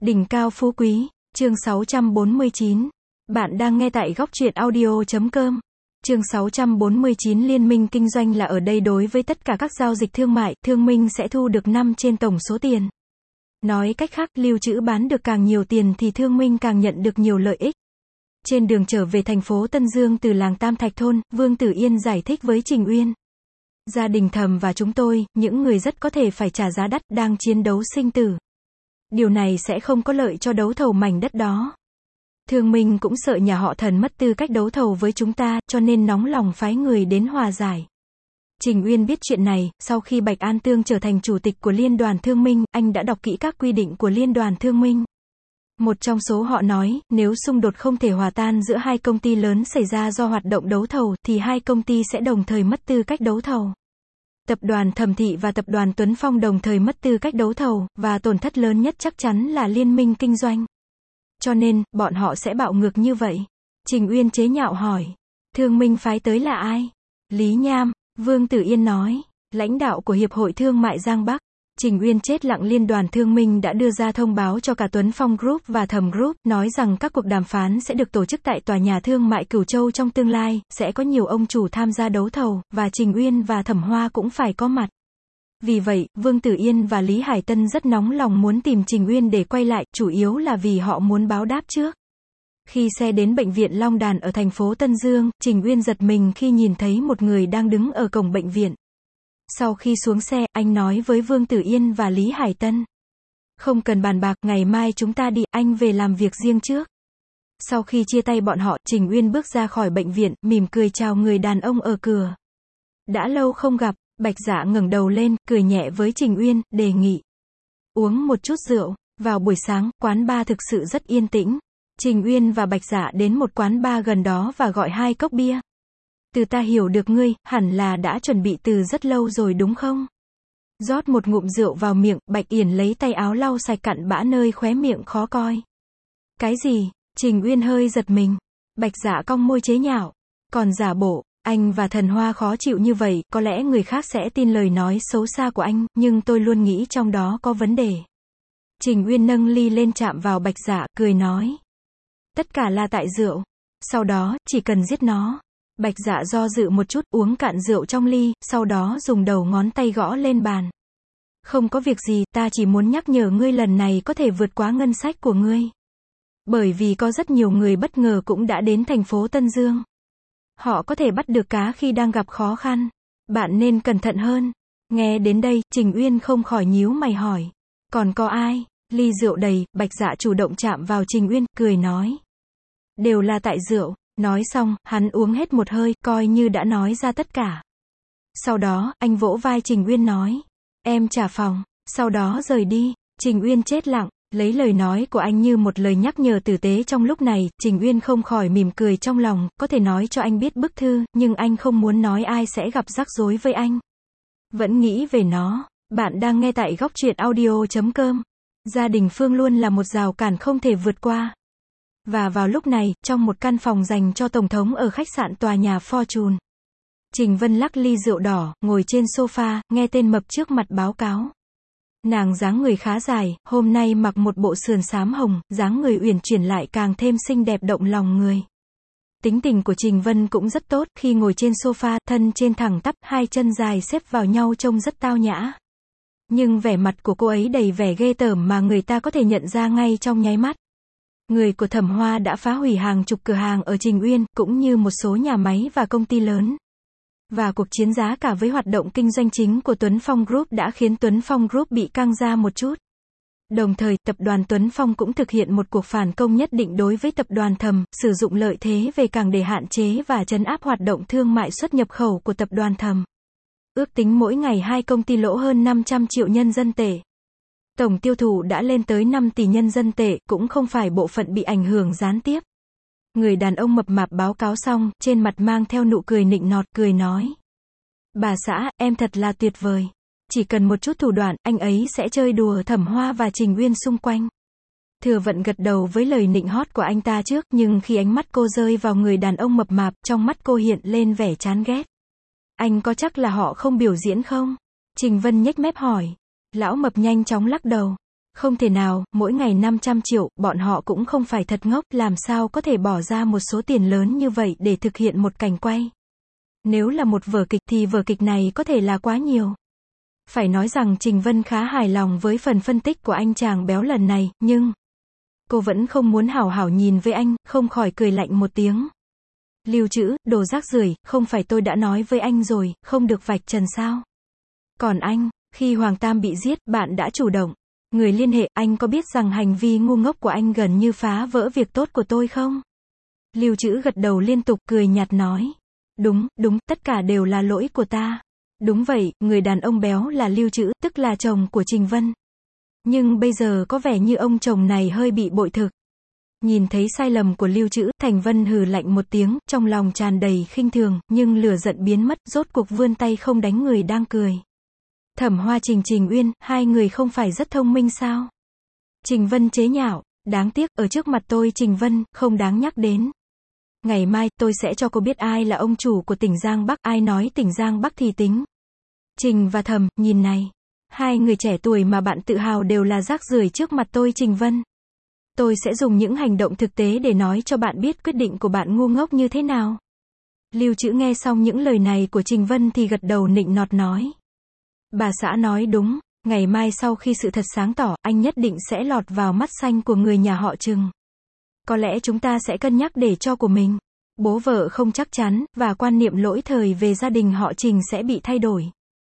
Đỉnh cao phú quý, chương 649. Bạn đang nghe tại góc truyện audio.com. Chương 649 Liên minh kinh doanh là ở đây đối với tất cả các giao dịch thương mại, thương minh sẽ thu được 5 trên tổng số tiền. Nói cách khác, lưu trữ bán được càng nhiều tiền thì thương minh càng nhận được nhiều lợi ích. Trên đường trở về thành phố Tân Dương từ làng Tam Thạch Thôn, Vương Tử Yên giải thích với Trình Uyên. Gia đình Thầm và chúng tôi, những người rất có thể phải trả giá đắt, đang chiến đấu sinh tử. Điều này sẽ không có lợi cho đấu thầu mảnh đất đó. Thương minh cũng sợ nhà họ Thần mất tư cách đấu thầu với chúng ta, cho nên nóng lòng phái người đến hòa giải. Trình Uyên biết chuyện này, sau khi Bạch An Tương trở thành chủ tịch của Liên đoàn Thương minh, anh đã đọc kỹ các quy định của Liên đoàn Thương minh. Một trong số họ nói, nếu xung đột không thể hòa tan giữa hai công ty lớn xảy ra do hoạt động đấu thầu, thì hai công ty sẽ đồng thời mất tư cách đấu thầu. Tập đoàn Thẩm Thị và tập đoàn Tuấn Phong đồng thời mất tư cách đấu thầu, và tổn thất lớn nhất chắc chắn là liên minh kinh doanh. Cho nên, bọn họ sẽ bạo ngược như vậy. Trình Uyên chế nhạo hỏi. Thương minh phái tới là ai? Lý Nham, Vương Tử Yên nói. Lãnh đạo của Hiệp hội Thương mại Giang Bắc. Trình Uyên chết lặng. Liên đoàn Thương minh đã đưa ra thông báo cho cả Tuấn Phong Group và Thẩm Group, nói rằng các cuộc đàm phán sẽ được tổ chức tại tòa nhà thương mại Cửu Châu trong tương lai, sẽ có nhiều ông chủ tham gia đấu thầu, và Trình Uyên và Thẩm Hoa cũng phải có mặt. Vì vậy, Vương Tử Yên và Lý Hải Tân rất nóng lòng muốn tìm Trình Uyên để quay lại, chủ yếu là vì họ muốn báo đáp trước. Khi xe đến bệnh viện Long Đàn ở thành phố Tân Dương, Trình Uyên giật mình khi nhìn thấy một người đang đứng ở cổng bệnh viện. Sau khi xuống xe, anh nói với Vương Tử Yên và Lý Hải Tân. Không cần bàn bạc, ngày mai chúng ta đi, anh về làm việc riêng trước. Sau khi chia tay bọn họ, Trình Uyên bước ra khỏi bệnh viện, mỉm cười chào người đàn ông ở cửa. Đã lâu không gặp. Bạch Dạ ngẩng đầu lên, cười nhẹ với Trình Uyên, đề nghị. Uống một chút rượu. Vào buổi sáng, quán bar thực sự rất yên tĩnh. Trình Uyên và Bạch Dạ đến một quán bar gần đó và gọi 2 cốc bia. Từ ta hiểu được ngươi, hẳn là đã chuẩn bị từ rất lâu rồi đúng không? Rót một ngụm rượu vào miệng, Bạch Yển lấy tay áo lau sạch cặn bã nơi khóe miệng khó coi. Cái gì? Trình Uyên hơi giật mình. Bạch Dạ cong môi chế nhạo. Còn giả bộ. Anh và Thần Hoa khó chịu như vậy, có lẽ người khác sẽ tin lời nói xấu xa của anh, nhưng tôi luôn nghĩ trong đó có vấn đề. Trình Uyên nâng ly lên chạm vào Bạch Dạ, cười nói. Tất cả là tại rượu. Sau đó, chỉ cần giết nó. Bạch Dạ do dự một chút, uống cạn rượu trong ly, sau đó dùng đầu ngón tay gõ lên bàn. Không có việc gì, ta chỉ muốn nhắc nhở ngươi lần này có thể vượt quá ngân sách của ngươi. Bởi vì có rất nhiều người bất ngờ cũng đã đến thành phố Tân Dương. Họ có thể bắt được cá khi đang gặp khó khăn. Bạn nên cẩn thận hơn. Nghe đến đây, Trình Uyên không khỏi nhíu mày hỏi. Còn có ai? Ly rượu đầy, Bạch Dạ chủ động chạm vào Trình Uyên, cười nói. Đều là tại rượu. Nói xong, hắn uống hết một hơi, coi như đã nói ra tất cả. Sau đó, anh vỗ vai Trình Uyên nói. Em trả phòng. Sau đó rời đi. Trình Uyên chết lặng. Lấy lời nói của anh như một lời nhắc nhở tử tế trong lúc này, Trình Uyên không khỏi mỉm cười trong lòng, có thể nói cho anh biết bức thư, nhưng anh không muốn nói ai sẽ gặp rắc rối với anh. Vẫn nghĩ về nó. Bạn đang nghe tại góc truyện audio.com. Gia đình Phương luôn là một rào cản không thể vượt qua. Và vào lúc này, trong một căn phòng dành cho Tổng thống ở khách sạn tòa nhà Fortune. Trình Vân lắc ly rượu đỏ, ngồi trên sofa, nghe tên mập trước mặt báo cáo. Nàng dáng người khá dài, hôm nay mặc một bộ sườn xám hồng, dáng người uyển chuyển lại càng thêm xinh đẹp động lòng người. Tính tình của Trình Vân cũng rất tốt, khi ngồi trên sofa, thân trên thẳng tắp, hai chân dài xếp vào nhau trông rất tao nhã. Nhưng vẻ mặt của cô ấy đầy vẻ ghê tởm mà người ta có thể nhận ra ngay trong nháy mắt. Người của Thẩm Hoa đã phá hủy hàng chục cửa hàng ở Trình Uyên, cũng như một số nhà máy và công ty lớn. Và cuộc chiến giá cả với hoạt động kinh doanh chính của Tuấn Phong Group đã khiến Tuấn Phong Group bị căng ra một chút. Đồng thời, tập đoàn Tuấn Phong cũng thực hiện một cuộc phản công nhất định đối với tập đoàn Thầm, sử dụng lợi thế về cảng để hạn chế và trấn áp hoạt động thương mại xuất nhập khẩu của tập đoàn Thầm. Ước tính mỗi ngày hai công ty lỗ hơn 500 triệu nhân dân tệ. Tổng tiêu thụ đã lên tới 5 tỷ nhân dân tệ, cũng không phải bộ phận bị ảnh hưởng gián tiếp. Người đàn ông mập mạp báo cáo xong, trên mặt mang theo nụ cười nịnh nọt, cười nói. Bà xã, em thật là tuyệt vời. Chỉ cần một chút thủ đoạn, anh ấy sẽ chơi đùa Thẩm Hoa và Trình Uyên xung quanh. Thừa Vận gật đầu với lời nịnh hót của anh ta trước, nhưng khi ánh mắt cô rơi vào người đàn ông mập mạp, trong mắt cô hiện lên vẻ chán ghét. Anh có chắc là họ không biểu diễn không? Trình Vân nhếch mép hỏi. Lão mập nhanh chóng lắc đầu. Không thể nào, mỗi ngày 500 triệu, bọn họ cũng không phải thật ngốc, làm sao có thể bỏ ra một số tiền lớn như vậy để thực hiện một cảnh quay. Nếu là một vở kịch thì vở kịch này có thể là quá nhiều. Phải nói rằng Trình Vân khá hài lòng với phần phân tích của anh chàng béo lần này, nhưng cô vẫn không muốn hảo hảo nhìn với anh, không khỏi cười lạnh một tiếng. Lưu Trữ, đồ rác rưởi, không phải tôi đã nói với anh rồi, không được vạch trần sao? Còn anh, khi Hoàng Tam bị giết, bạn đã chủ động người liên hệ, anh có biết rằng hành vi ngu ngốc của anh gần như phá vỡ việc tốt của tôi không? Lưu Trữ gật đầu liên tục, cười nhạt nói. Đúng, tất cả đều là lỗi của ta. Đúng vậy, người đàn ông béo là Lưu Trữ, tức là chồng của Trình Vân. Nhưng bây giờ có vẻ như ông chồng này hơi bị bội thực. Nhìn thấy sai lầm của Lưu Trữ, Thành Vân hừ lạnh một tiếng, trong lòng tràn đầy khinh thường, nhưng lửa giận biến mất, rốt cuộc vươn tay không đánh người đang cười. Thẩm Hoa Trình Uyên, hai người không phải rất thông minh sao? Trình Vân chế nhạo, đáng tiếc, ở trước mặt tôi Trình Vân, không đáng nhắc đến. Ngày mai, tôi sẽ cho cô biết ai là ông chủ của tỉnh Giang Bắc, ai nói tỉnh Giang Bắc thì tính. Trình và Thẩm, nhìn này. Hai người trẻ tuổi mà bạn tự hào đều là rác rưởi trước mặt tôi Trình Vân. Tôi sẽ dùng những hành động thực tế để nói cho bạn biết quyết định của bạn ngu ngốc như thế nào. Lưu Trữ nghe xong những lời này của Trình Vân thì gật đầu nịnh nọt nói. Bà xã nói đúng, ngày mai sau khi sự thật sáng tỏ, anh nhất định sẽ lọt vào mắt xanh của người nhà họ Trừng. Có lẽ chúng ta sẽ cân nhắc để cho của mình. Bố vợ không chắc chắn, và quan niệm lỗi thời về gia đình họ Trình sẽ bị thay đổi.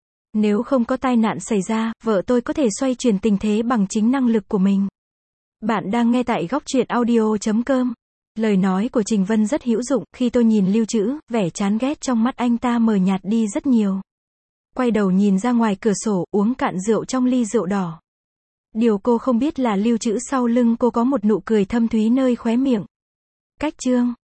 Nếu không có tai nạn xảy ra, vợ tôi có thể xoay chuyển tình thế bằng chính năng lực của mình. Bạn đang nghe tại góc truyện audio.com. Lời nói của Trình Vân rất hữu dụng, khi tôi nhìn Lưu Trữ, vẻ chán ghét trong mắt anh ta mờ nhạt đi rất nhiều. Quay đầu nhìn ra ngoài cửa sổ, uống cạn rượu trong ly rượu đỏ. Điều cô không biết là Lưu Trữ sau lưng cô có một nụ cười thâm thúy nơi khóe miệng. Cách chương